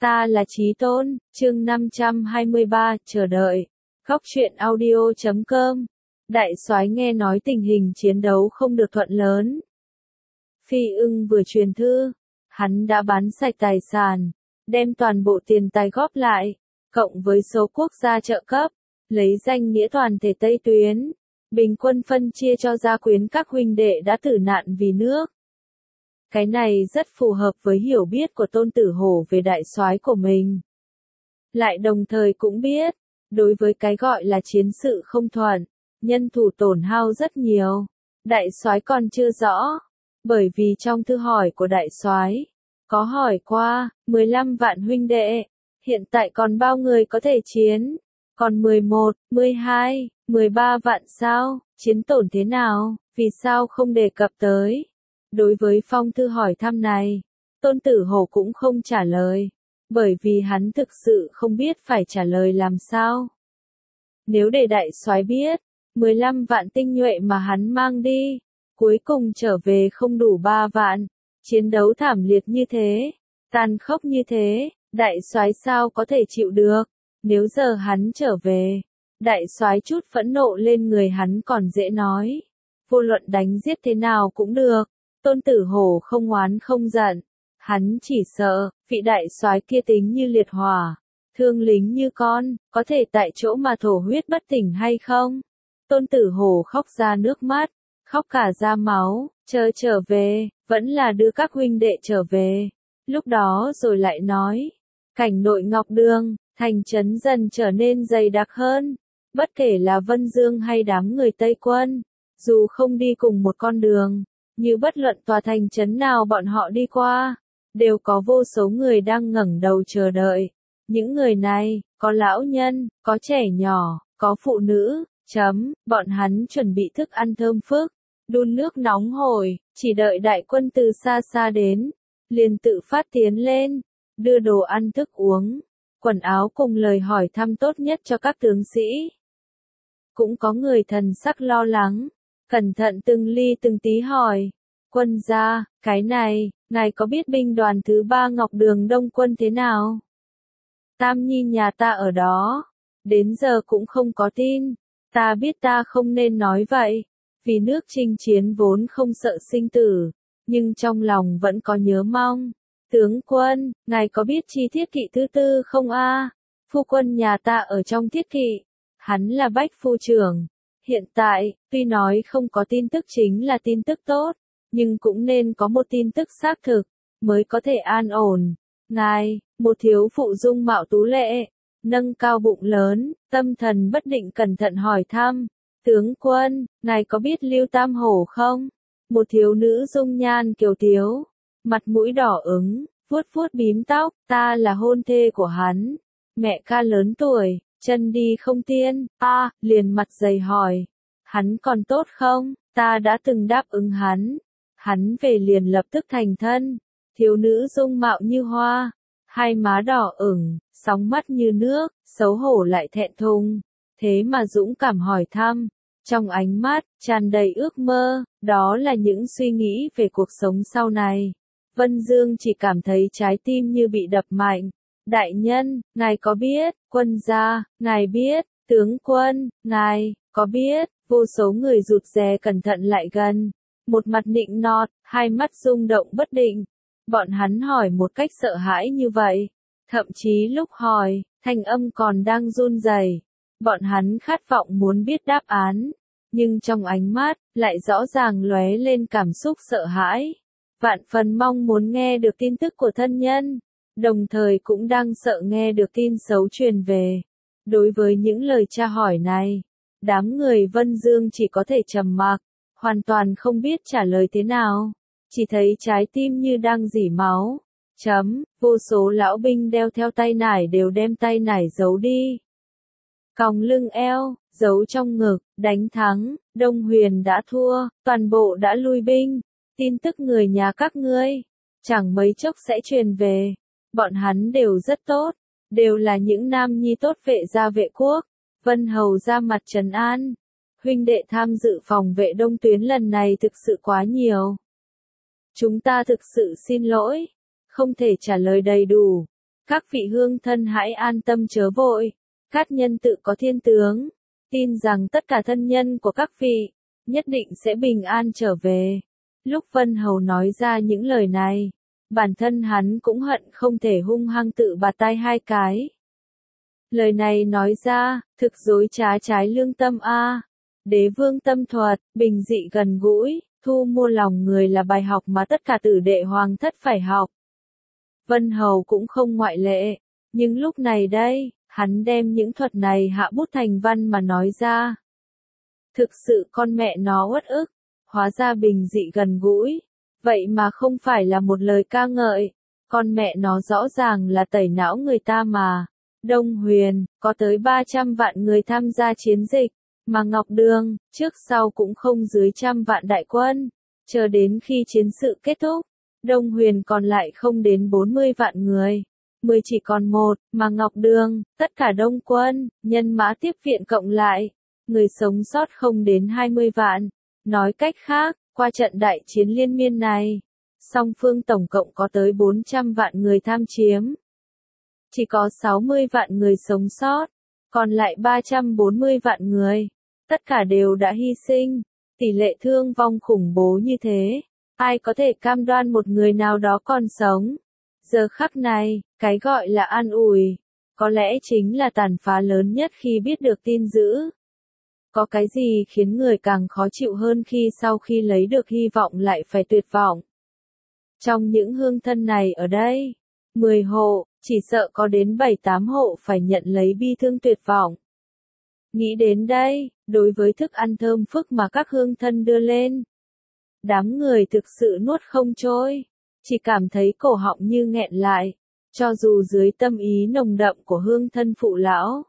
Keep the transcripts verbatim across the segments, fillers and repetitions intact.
Ta là Chí Tôn, chương năm trăm hai mươi ba, chờ đợi. Góc truyện audio chấm com. Đại soái nghe nói tình hình chiến đấu không được thuận lớn. Phi Ưng vừa truyền thư, hắn đã bán sạch tài sản, đem toàn bộ tiền tài góp lại, cộng với số quốc gia trợ cấp, lấy danh nghĩa toàn thể Tây Tuyến, bình quân phân chia cho gia quyến các huynh đệ đã tử nạn vì nước. Cái này rất phù hợp với hiểu biết của Tôn Tử Hổ về đại soái của mình. Lại đồng thời cũng biết, đối với cái gọi là chiến sự không thuận, nhân thủ tổn hao rất nhiều, đại soái còn chưa rõ, bởi vì trong thư hỏi của đại soái có hỏi qua, mười lăm vạn huynh đệ, hiện tại còn bao người có thể chiến? Còn mười một, mười hai, mười ba vạn sao? Chiến tổn thế nào? Vì sao không đề cập tới? Đối với phong thư hỏi thăm này, Tôn Tử Hổ cũng không trả lời, bởi vì hắn thực sự không biết phải trả lời làm sao. Nếu để đại soái biết, mười lăm vạn tinh nhuệ mà hắn mang đi, cuối cùng trở về không đủ ba vạn, chiến đấu thảm liệt như thế, tàn khốc như thế, đại soái sao có thể chịu được? Nếu giờ hắn trở về, đại soái chút phẫn nộ lên người hắn còn dễ nói, vô luận đánh giết thế nào cũng được. Tôn Tử Hổ không oán không giận, hắn chỉ sợ, vị đại soái kia tính như liệt hỏa, thương lính như con, có thể tại chỗ mà thổ huyết bất tỉnh hay không? Tôn Tử Hổ khóc ra nước mắt, khóc cả ra máu, chờ trở về, vẫn là đưa các huynh đệ trở về. Lúc đó rồi lại nói, cảnh nội Ngọc Đường, thành trấn dần trở nên dày đặc hơn, bất kể là Vân Dương hay đám người Tây Quân, dù không đi cùng một con đường, như bất luận tòa thành trấn nào bọn họ đi qua, đều có vô số người đang ngẩng đầu chờ đợi. Những người này, có lão nhân, có trẻ nhỏ, có phụ nữ, chấm, bọn hắn chuẩn bị thức ăn thơm phức, đun nước nóng hổi, chỉ đợi đại quân từ xa xa đến, liền tự phát tiến lên, đưa đồ ăn thức uống, quần áo cùng lời hỏi thăm tốt nhất cho các tướng sĩ. Cũng có người thần sắc lo lắng, cẩn thận từng ly từng tí hỏi, quân gia, cái này, ngài có biết binh đoàn thứ ba Ngọc Đường Đông quân thế nào? Tam Nhi nhà ta ở đó, đến giờ cũng không có tin, ta biết ta không nên nói vậy, vì nước chinh chiến vốn không sợ sinh tử, nhưng trong lòng vẫn có nhớ mong. Tướng quân, ngài có biết chi thiết kỵ thứ tư không a? Phu quân nhà ta ở trong thiết kỵ, hắn là bách phu trưởng. Hiện tại, tuy nói không có tin tức chính là tin tức tốt, nhưng cũng nên có một tin tức xác thực, mới có thể an ổn. Ngài, một thiếu phụ dung mạo tú lệ, nâng cao bụng lớn, tâm thần bất định cẩn thận hỏi thăm. Tướng quân, ngài có biết Lưu Tam Hổ không? Một thiếu nữ dung nhan kiều tiếu, mặt mũi đỏ ửng, vuốt vuốt bím tóc, ta là hôn thê của hắn. Mẹ ca lớn tuổi, chân đi không tiên, a, à, liền mặt dày hỏi, hắn còn tốt không? Ta đã từng đáp ứng hắn, hắn về liền lập tức thành thân. Thiếu nữ dung mạo như hoa, hai má đỏ ửng, sóng mắt như nước, xấu hổ lại thẹn thùng, thế mà dũng cảm hỏi thăm, trong ánh mắt tràn đầy ước mơ, đó là những suy nghĩ về cuộc sống sau này. Vân Dương chỉ cảm thấy trái tim như bị đập mạnh. Đại nhân, ngài có biết? Quân gia, ngài biết? Tướng quân, ngài có biết? Vô số người rụt rè cẩn thận lại gần, một mặt nịnh nọt, hai mắt rung động bất định. Bọn hắn hỏi một cách sợ hãi như vậy, thậm chí lúc hỏi, thanh âm còn đang run rẩy. Bọn hắn khát vọng muốn biết đáp án, nhưng trong ánh mắt lại rõ ràng lóe lên cảm xúc sợ hãi, vạn phần mong muốn nghe được tin tức của thân nhân, đồng thời cũng đang sợ nghe được tin xấu truyền về. Đối với những lời tra hỏi này, đám người Vân Dương chỉ có thể trầm mặc, hoàn toàn không biết trả lời thế nào, chỉ thấy trái tim như đang rỉ máu. Chấm, vô số lão binh đeo theo tay nải đều đem tay nải giấu đi. Còng lưng eo, giấu trong ngực, đánh thắng, Đông Huyền đã thua, toàn bộ đã lui binh. Tin tức người nhà các ngươi, chẳng mấy chốc sẽ truyền về. Bọn hắn đều rất tốt, đều là những nam nhi tốt vệ gia vệ quốc. Vân Hầu ra mặt trấn an. Huynh đệ tham dự phòng vệ Đông Tuyến lần này thực sự quá nhiều. Chúng ta thực sự xin lỗi, không thể trả lời đầy đủ. Các vị hương thân hãy an tâm chớ vội, Cát Nhân tự có thiên tướng, tin rằng tất cả thân nhân của các vị, nhất định sẽ bình an trở về. Lúc Vân Hầu nói ra những lời này, bản thân hắn cũng hận không thể hung hăng tự bạt tai hai cái. Lời này nói ra, thực dối trá trái lương tâm a. Đế vương tâm thuật, bình dị gần gũi, thu mua lòng người là bài học mà tất cả tử đệ hoàng thất phải học. Vân Hầu cũng không ngoại lệ, nhưng lúc này đây, hắn đem những thuật này hạ bút thành văn mà nói ra. Thực sự con mẹ nó uất ức, hóa ra bình dị gần gũi, vậy mà không phải là một lời ca ngợi, con mẹ nó rõ ràng là tẩy não người ta mà. Đông Huyền, có tới ba trăm vạn người tham gia chiến dịch, mà Ngọc Đường, trước sau cũng không dưới trăm vạn đại quân. Chờ đến khi chiến sự kết thúc, Đông Huyền còn lại không đến bốn mươi vạn người. Mười chỉ còn một, mà Ngọc Đường, tất cả đông quân, nhân mã tiếp viện cộng lại, người sống sót không đến hai mươi vạn. Nói cách khác, qua trận đại chiến liên miên này, song phương tổng cộng có tới bốn trăm vạn người tham chiếm. Chỉ có sáu mươi vạn người sống sót, còn lại ba trăm bốn mươi vạn người, tất cả đều đã hy sinh, tỷ lệ thương vong khủng bố như thế, ai có thể cam đoan một người nào đó còn sống. Giờ khắc này, cái gọi là an ủi, có lẽ chính là tàn phá lớn nhất khi biết được tin dữ. Có cái gì khiến người càng khó chịu hơn khi sau khi lấy được hy vọng lại phải tuyệt vọng. Trong những hương thân này ở đây, mười hộ, chỉ sợ có đến bảy tám hộ phải nhận lấy bi thương tuyệt vọng. Nghĩ đến đây, đối với thức ăn thơm phức mà các hương thân đưa lên, đám người thực sự nuốt không trôi, chỉ cảm thấy cổ họng như nghẹn lại, cho dù dưới tâm ý nồng đậm của hương thân phụ lão,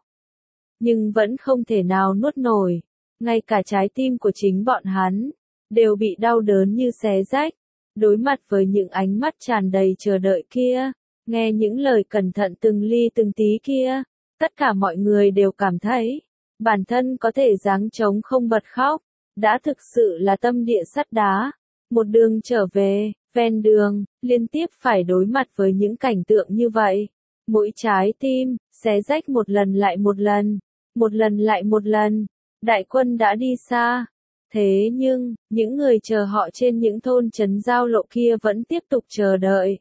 nhưng vẫn không thể nào nuốt nổi, ngay cả trái tim của chính bọn hắn, đều bị đau đớn như xé rách, đối mặt với những ánh mắt tràn đầy chờ đợi kia, nghe những lời cẩn thận từng ly từng tí kia, tất cả mọi người đều cảm thấy, bản thân có thể giáng trống không bật khóc, đã thực sự là tâm địa sắt đá. Một đường trở về, ven đường, liên tiếp phải đối mặt với những cảnh tượng như vậy. Mỗi trái tim, xé rách một lần lại một lần, một lần lại một lần, đại quân đã đi xa. Thế nhưng, những người chờ họ trên những thôn trấn giao lộ kia vẫn tiếp tục chờ đợi.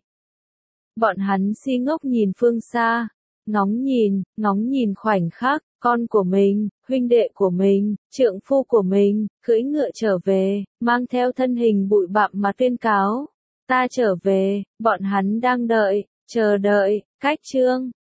Bọn hắn si ngốc nhìn phương xa, ngóng nhìn, ngóng nhìn khoảnh khắc, con của mình, huynh đệ của mình, trượng phu của mình, cưỡi ngựa trở về, mang theo thân hình bụi bặm mà tuyên cáo. Ta trở về, bọn hắn đang đợi, chờ đợi, cách chương.